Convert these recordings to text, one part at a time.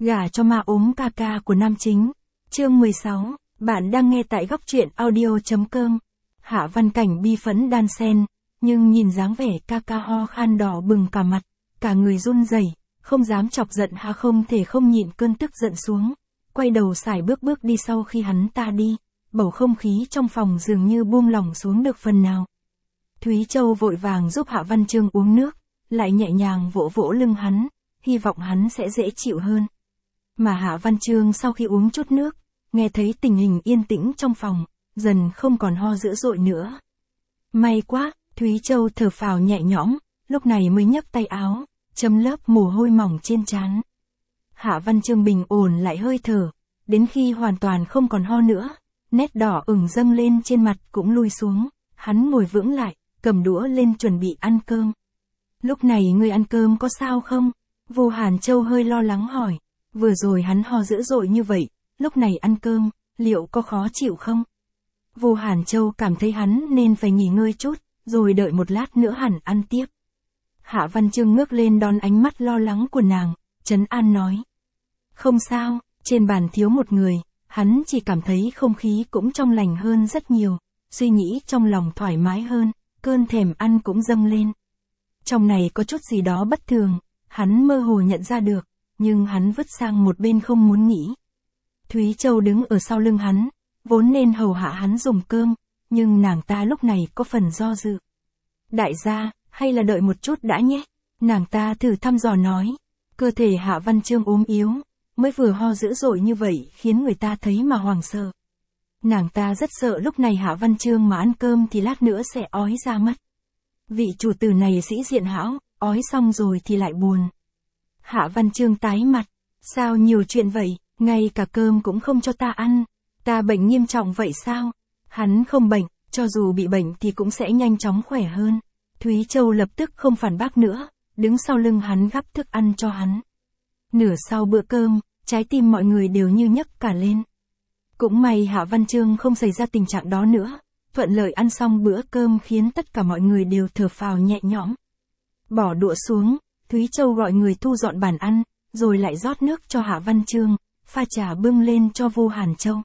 Gả cho ma ốm ca ca của nam chính. Chương 16, bạn đang nghe tại góc truyện audio.com. Hạ Văn Cảnh bi phẫn đan sen, nhưng nhìn dáng vẻ ca ca ho khan đỏ bừng cả mặt, cả người run rẩy, không dám chọc giận Hạ không thể không nhịn cơn tức giận xuống, quay đầu sải bước đi. Sau khi hắn ta đi, bầu không khí trong phòng dường như buông lỏng xuống được phần nào. Thúy Châu vội vàng giúp Hạ Văn Chương uống nước, lại nhẹ nhàng vỗ vỗ lưng hắn, hy vọng hắn sẽ dễ chịu hơn. Mà Hạ Văn Chương sau khi uống chút nước, nghe thấy tình hình yên tĩnh trong phòng, dần không còn ho dữ dội nữa. May quá, Thúy Châu thở phào nhẹ nhõm, lúc này mới nhấc tay áo, chấm lớp mồ hôi mỏng trên trán. Hạ Văn Chương bình ổn lại hơi thở, đến khi hoàn toàn không còn ho nữa, nét đỏ ửng dâng lên trên mặt cũng lui xuống, hắn ngồi vững lại, cầm đũa lên chuẩn bị ăn cơm. Lúc này ngươi ăn cơm có sao không? Vô Hàn Châu hơi lo lắng hỏi, vừa rồi hắn ho dữ dội như vậy, lúc này ăn cơm, liệu có khó chịu không? Vô Hàn Châu cảm thấy hắn nên phải nghỉ ngơi chút, rồi đợi một lát nữa hẳn ăn tiếp. Hạ Văn Chương ngước lên đón ánh mắt lo lắng của nàng, trấn an nói. Không sao, trên bàn thiếu một người, hắn chỉ cảm thấy không khí cũng trong lành hơn rất nhiều, suy nghĩ trong lòng thoải mái hơn, cơn thèm ăn cũng dâng lên. Trong này có chút gì đó bất thường, hắn mơ hồ nhận ra được, nhưng hắn vứt sang một bên không muốn nghĩ. Thúy Châu đứng ở sau lưng hắn, vốn nên hầu hạ hắn dùng cơm, nhưng nàng ta lúc này có phần do dự. Đại gia, hay là đợi một chút đã nhé, nàng ta thử thăm dò nói. Cơ thể Hạ Văn Chương ốm yếu, mới vừa ho dữ dội như vậy khiến người ta thấy mà hoảng sợ. Nàng ta rất sợ lúc này Hạ Văn Chương mà ăn cơm thì lát nữa sẽ ói ra mất. Vị chủ tử này sĩ diện hão, ói xong rồi thì lại buồn. Hạ Văn Chương tái mặt, sao nhiều chuyện vậy, ngay cả cơm cũng không cho ta ăn, ta bệnh nghiêm trọng vậy sao? Hắn không bệnh, cho dù bị bệnh thì cũng sẽ nhanh chóng khỏe hơn. Thúy Châu lập tức không phản bác nữa, đứng sau lưng hắn gắp thức ăn cho hắn. Nửa sau bữa cơm, trái tim mọi người đều như nhấc cả lên. Cũng may Hạ Văn Chương không xảy ra tình trạng đó nữa, thuận lợi ăn xong bữa cơm khiến tất cả mọi người đều thở phào nhẹ nhõm. Bỏ đũa xuống, Thúy Châu gọi người thu dọn bàn ăn, rồi lại rót nước cho Hạ Văn Chương, pha trà bưng lên cho Vô Hàn Châu.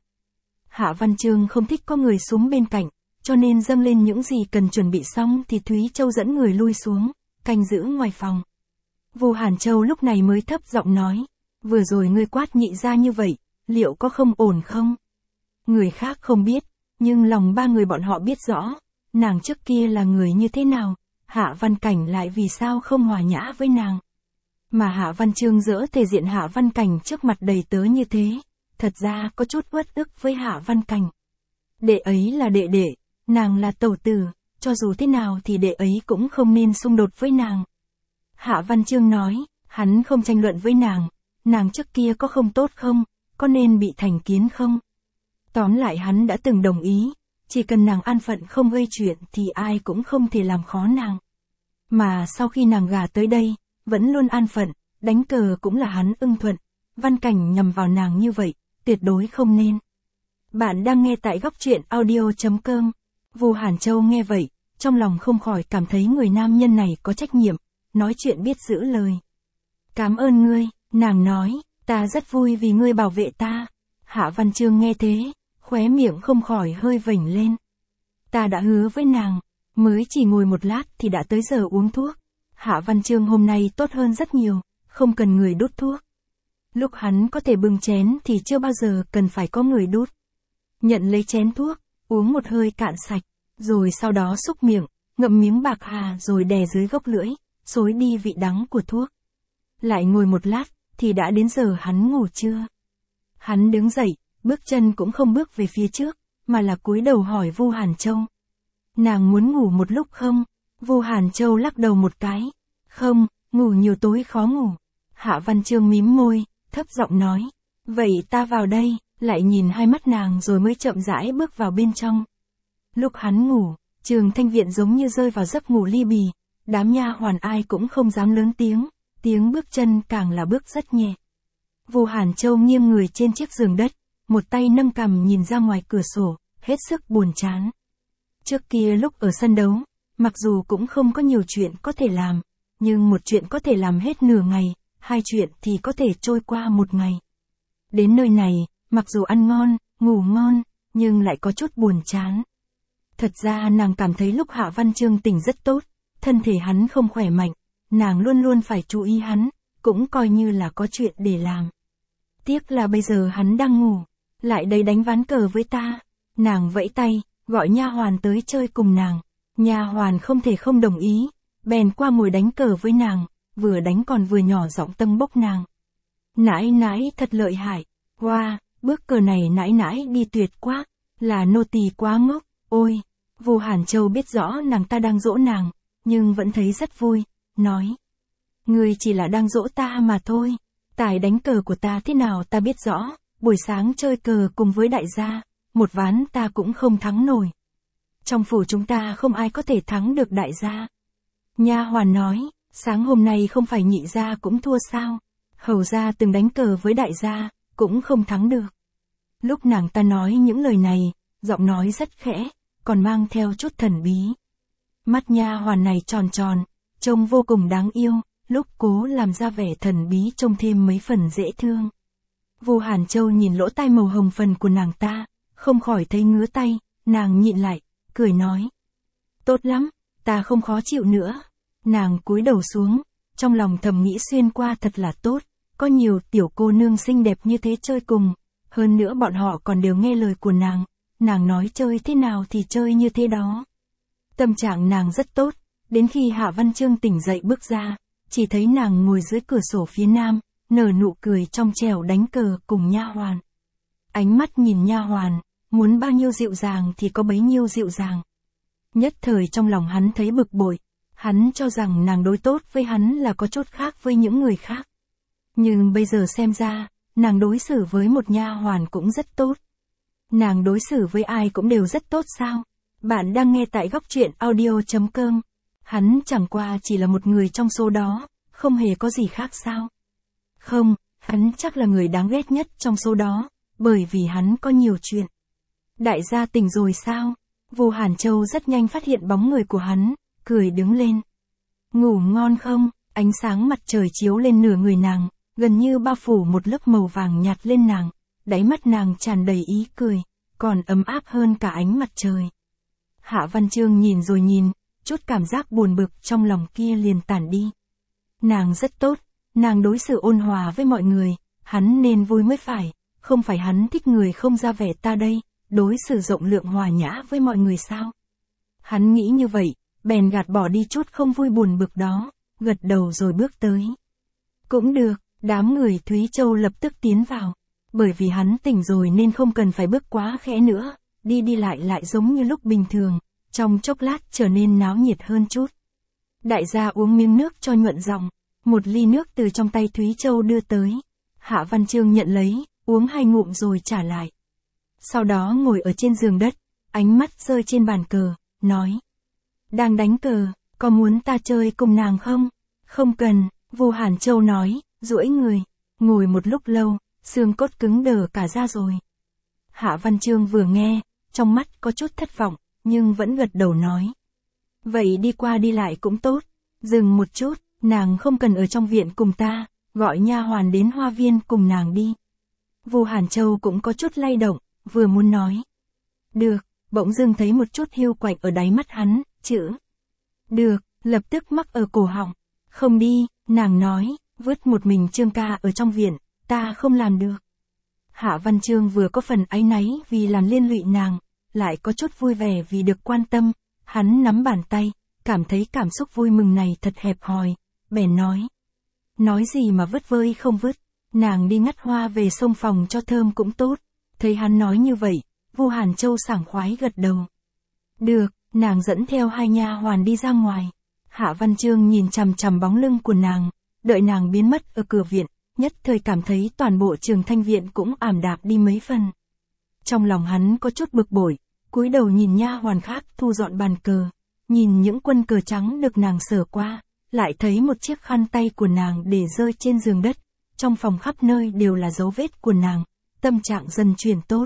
Hạ Văn Chương không thích có người xuống bên cạnh, cho nên dâng lên những gì cần chuẩn bị xong thì Thúy Châu dẫn người lui xuống, canh giữ ngoài phòng. Vô Hàn Châu lúc này mới thấp giọng nói, vừa rồi ngươi quát nhị ra như vậy, liệu có không ổn không? Người khác không biết, nhưng lòng ba người bọn họ biết rõ, nàng trước kia là người như thế nào, Hạ Văn Cảnh lại vì sao không hòa nhã với nàng. Mà Hạ Văn Chương dỡ thể diện Hạ Văn Cảnh trước mặt đầy tớ như thế, thật ra có chút uất ức với Hạ Văn Cảnh. Đệ ấy là đệ đệ, nàng là tẩu tử, cho dù thế nào thì đệ ấy cũng không nên xung đột với nàng. Hạ Văn Chương nói, hắn không tranh luận với nàng trước kia có không tốt không, có nên bị thành kiến không? Tóm lại hắn đã từng đồng ý, chỉ cần nàng an phận không gây chuyện thì ai cũng không thể làm khó nàng. Mà sau khi nàng gả tới đây, vẫn luôn an phận, đánh cờ cũng là hắn ưng thuận, Văn Cảnh nhằm vào nàng như vậy, tuyệt đối không nên. Bạn đang nghe tại góc truyện audio.com. Vô Hàn Châu nghe vậy, trong lòng không khỏi cảm thấy người nam nhân này có trách nhiệm, nói chuyện biết giữ lời. Cảm ơn ngươi, nàng nói, ta rất vui vì ngươi bảo vệ ta. Hạ Văn Chương nghe thế, khóe miệng không khỏi hơi vểnh lên. Ta đã hứa với nàng, mới chỉ ngồi một lát thì đã tới giờ uống thuốc. Hạ Văn Chương hôm nay tốt hơn rất nhiều, không cần người đút thuốc. Lúc hắn có thể bưng chén thì chưa bao giờ cần phải có người đút. Nhận lấy chén thuốc, uống một hơi cạn sạch, rồi sau đó xúc miệng, ngậm miếng bạc hà rồi đè dưới gốc lưỡi, xối đi vị đắng của thuốc. Lại ngồi một lát, thì đã đến giờ hắn ngủ trưa. Hắn đứng dậy, bước chân cũng không bước về phía trước, mà là cúi đầu hỏi Vô Hàn Châu. Nàng muốn ngủ một lúc không? Vô Hàn Châu lắc đầu một cái. Không, ngủ nhiều tối khó ngủ. Hạ Văn Chương mím môi, thấp giọng nói. Vậy ta vào đây, lại nhìn hai mắt nàng rồi mới chậm rãi bước vào bên trong. Lúc hắn ngủ, Trường Thanh Viện giống như rơi vào giấc ngủ li bì, đám nha hoàn ai cũng không dám lớn tiếng bước chân càng là bước rất nhẹ. Vô Hàn Châu nghiêng người trên chiếc giường đất, một tay nâng cằm nhìn ra ngoài cửa sổ, hết sức buồn chán. Trước kia lúc ở sân đấu, mặc dù cũng không có nhiều chuyện có thể làm, nhưng một chuyện có thể làm hết nửa ngày, hai chuyện thì có thể trôi qua một ngày. Đến nơi này, mặc dù ăn ngon, ngủ ngon, nhưng lại có chút buồn chán. Thật ra nàng cảm thấy lúc Hạ Văn Chương tỉnh rất tốt, thân thể hắn không khỏe mạnh, nàng luôn luôn phải chú ý hắn, cũng coi như là có chuyện để làm. Tiếc là bây giờ hắn đang ngủ, lại đây đánh ván cờ với ta. Nàng vẫy tay, gọi nha hoàn tới chơi cùng nàng. Nha hoàn không thể không đồng ý, bèn qua ngồi đánh cờ với nàng, vừa đánh còn vừa nhỏ giọng tâng bốc nàng. Nãi nãi thật lợi hại, wow, bước cờ này nãi nãi đi tuyệt quá, là nô tỳ quá ngốc, ôi. Vu Hàn Châu biết rõ nàng ta đang dỗ nàng, nhưng vẫn thấy rất vui, nói. Ngươi chỉ là đang dỗ ta mà thôi, tài đánh cờ của ta thế nào ta biết rõ, buổi sáng chơi cờ cùng với đại gia, một ván ta cũng không thắng nổi. Trong phủ chúng ta không ai có thể thắng được đại gia. Nha hoàn nói, sáng hôm nay không phải nhị gia cũng thua sao, hầu gia từng đánh cờ với đại gia, cũng không thắng được. Lúc nàng ta nói những lời này, giọng nói rất khẽ, còn mang theo chút thần bí. Mắt nha hoàn này tròn tròn, trông vô cùng đáng yêu, lúc cố làm ra vẻ thần bí trông thêm mấy phần dễ thương. Vu Hàn Châu nhìn lỗ tai màu hồng phần của nàng ta, không khỏi thấy ngứa tay, nàng nhịn lại, cười nói. Tốt lắm, ta không khó chịu nữa. Nàng cúi đầu xuống, trong lòng thầm nghĩ xuyên qua thật là tốt, có nhiều tiểu cô nương xinh đẹp như thế chơi cùng, hơn nữa bọn họ còn đều nghe lời của nàng nói chơi thế nào thì chơi như thế đó. Tâm trạng nàng rất tốt, đến khi Hạ Văn Chương tỉnh dậy bước ra, chỉ thấy nàng ngồi dưới cửa sổ phía nam, nở nụ cười trong trẻo đánh cờ cùng nha hoàn. Ánh mắt nhìn nha hoàn, muốn bao nhiêu dịu dàng thì có bấy nhiêu dịu dàng. Nhất thời trong lòng hắn thấy bực bội, hắn cho rằng nàng đối tốt với hắn là có chút khác với những người khác. Nhưng bây giờ xem ra, nàng đối xử với một nha hoàn cũng rất tốt. Nàng đối xử với ai cũng đều rất tốt sao? Bạn đang nghe tại góc truyện audio.com. Hắn chẳng qua chỉ là một người trong số đó, không hề có gì khác sao? Không, hắn chắc là người đáng ghét nhất trong số đó, bởi vì hắn có nhiều chuyện. Đại gia tỉnh rồi sao? Vu Hàn Châu rất nhanh phát hiện bóng người của hắn, cười đứng lên. Ngủ ngon không? Ánh sáng mặt trời chiếu lên nửa người nàng, gần như bao phủ một lớp màu vàng nhạt lên nàng, đáy mắt nàng tràn đầy ý cười, còn ấm áp hơn cả ánh mặt trời. Hạ Văn Chương nhìn rồi nhìn, chút cảm giác buồn bực trong lòng kia liền tản đi. Nàng rất tốt, nàng đối xử ôn hòa với mọi người, hắn nên vui mới phải, không phải hắn thích người không ra vẻ ta đây, đối xử rộng lượng hòa nhã với mọi người sao? Hắn nghĩ như vậy, bèn gạt bỏ đi chút không vui buồn bực đó, gật đầu rồi bước tới. Cũng được, đám người Thúy Châu lập tức tiến vào, bởi vì hắn tỉnh rồi nên không cần phải bước quá khẽ nữa, đi lại giống như lúc bình thường, trong chốc lát trở nên náo nhiệt hơn chút. Đại gia uống miếng nước cho nhuận giọng, một ly nước từ trong tay Thúy Châu đưa tới. Hạ Văn Chương nhận lấy, uống 2 ngụm rồi trả lại. Sau đó ngồi ở trên giường đất, ánh mắt rơi trên bàn cờ, nói. Đang đánh cờ, có muốn ta chơi cùng nàng không? Không cần, Vu Hàn Châu nói, duỗi người, ngồi một lúc lâu, xương cốt cứng đờ cả ra rồi. Hạ Văn Chương vừa nghe, trong mắt có chút thất vọng, nhưng vẫn gật đầu nói. Vậy đi qua đi lại cũng tốt, dừng một chút, nàng không cần ở trong viện cùng ta, gọi nha hoàn đến hoa viên cùng nàng đi. Vu Hàn Châu cũng có chút lay động, vừa muốn nói. Được, bỗng dưng thấy một chút hiu quạnh ở đáy mắt hắn, chữ. Được, lập tức mắc ở cổ họng. Không đi, nàng nói, vứt một mình Trương ca ở trong viện, ta không làm được. Hạ Văn Chương vừa có phần áy náy vì làm liên lụy nàng, lại có chút vui vẻ vì được quan tâm, hắn nắm bàn tay, cảm thấy cảm xúc vui mừng này thật hẹp hòi, bèn nói. Nói gì mà vứt vơi không vứt, nàng đi ngắt hoa về xông phòng cho thơm cũng tốt. Thấy hắn nói như vậy, Vu Hàn Châu sảng khoái gật đầu. Được, nàng dẫn theo 2 nha hoàn đi ra ngoài. Hạ Văn Chương nhìn chằm chằm bóng lưng của nàng, đợi nàng biến mất ở cửa viện, nhất thời cảm thấy toàn bộ Trường Thanh viện cũng ảm đạm đi mấy phần. Trong lòng hắn có chút bực bội, cúi đầu nhìn nha hoàn khác thu dọn bàn cờ, nhìn những quân cờ trắng được nàng sờ qua, lại thấy một chiếc khăn tay của nàng để rơi trên giường đất, trong phòng khắp nơi đều là dấu vết của nàng, tâm trạng dần chuyển tốt.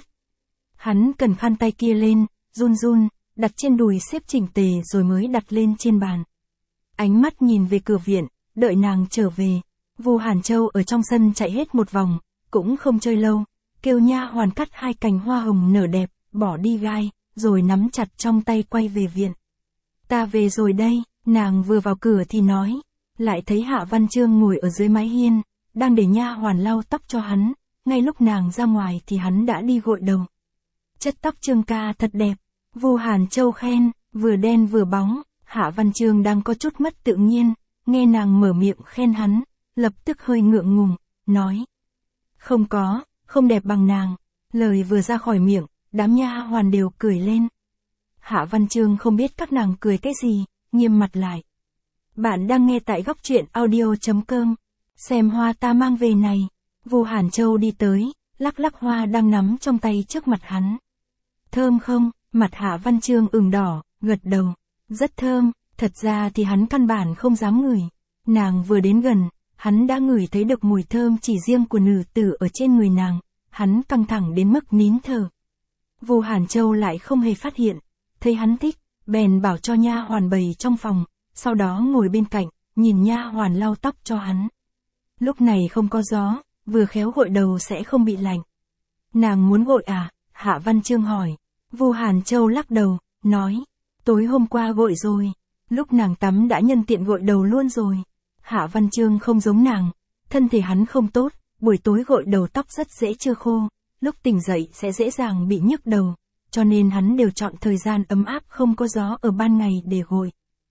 Hắn cần khăn tay kia lên, run run, đặt trên đùi xếp chỉnh tề rồi mới đặt lên trên bàn. Ánh mắt nhìn về cửa viện, đợi nàng trở về, Vu Hàn Châu ở trong sân chạy hết một vòng, cũng không chơi lâu, kêu nha hoàn cắt 2 cành hoa hồng nở đẹp, bỏ đi gai, rồi nắm chặt trong tay quay về viện. Ta về rồi đây, nàng vừa vào cửa thì nói, lại thấy Hạ Văn Chương ngồi ở dưới mái hiên, đang để nha hoàn lau tóc cho hắn, ngay lúc nàng ra ngoài thì hắn đã đi gội đầu. Chất tóc Chương ca thật đẹp, Vu Hàn Châu khen, vừa đen vừa bóng, Hạ Văn Chương đang có chút mất tự nhiên, nghe nàng mở miệng khen hắn, lập tức hơi ngượng ngùng, nói. Không có, không đẹp bằng nàng. Lời vừa ra khỏi miệng, đám nha hoàn đều cười lên. Hạ Văn Chương không biết các nàng cười cái gì, nghiêm mặt lại. Bạn đang nghe tại góc truyện audio.com. Xem hoa ta mang về này. Vu Hàn Châu đi tới, lắc lắc hoa đang nắm trong tay trước mặt hắn. Thơm không? Mặt Hạ Văn Chương ửng đỏ, gật đầu. Rất thơm, thật ra thì hắn căn bản không dám ngửi. Nàng vừa đến gần, hắn đã ngửi thấy được mùi thơm chỉ riêng của nữ tử ở trên người nàng. Hắn căng thẳng đến mức nín thở. Vu Hàn Châu lại không hề phát hiện. Thấy hắn thích, bèn bảo cho nha hoàn bày trong phòng, sau đó ngồi bên cạnh, nhìn nha hoàn lau tóc cho hắn. Lúc này không có gió, vừa khéo gội đầu sẽ không bị lạnh. Nàng muốn gội à? Hạ Văn Chương hỏi. Vu Hàn Châu lắc đầu, nói, tối hôm qua gội rồi. Lúc nàng tắm đã nhân tiện gội đầu luôn rồi. Hạ Văn Chương không giống nàng, thân thể hắn không tốt, buổi tối gội đầu tóc rất dễ chưa khô, lúc tỉnh dậy sẽ dễ dàng bị nhức đầu, cho nên hắn đều chọn thời gian ấm áp không có gió ở ban ngày để gội.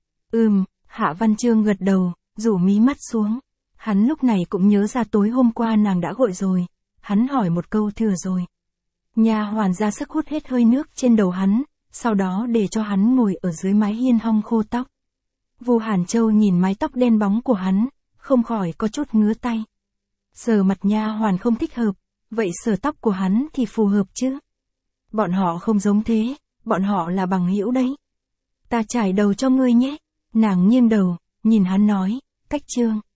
Hạ Văn Chương gật đầu, rủ mí mắt xuống. Hắn lúc này cũng nhớ ra tối hôm qua nàng đã gội rồi, hắn hỏi một câu thừa rồi. Nha hoàn ra sức hút hết hơi nước trên đầu hắn, sau đó để cho hắn ngồi ở dưới mái hiên hong khô tóc. Vu Hàn Châu nhìn mái tóc đen bóng của hắn, không khỏi có chút ngứa tay. Sờ mặt nha hoàn không thích hợp, vậy sờ tóc của hắn thì phù hợp chứ? Bọn họ không giống thế, bọn họ là bằng hữu đấy. Ta chải đầu cho ngươi nhé. Nàng nghiêng đầu, nhìn hắn nói, Cách Chương.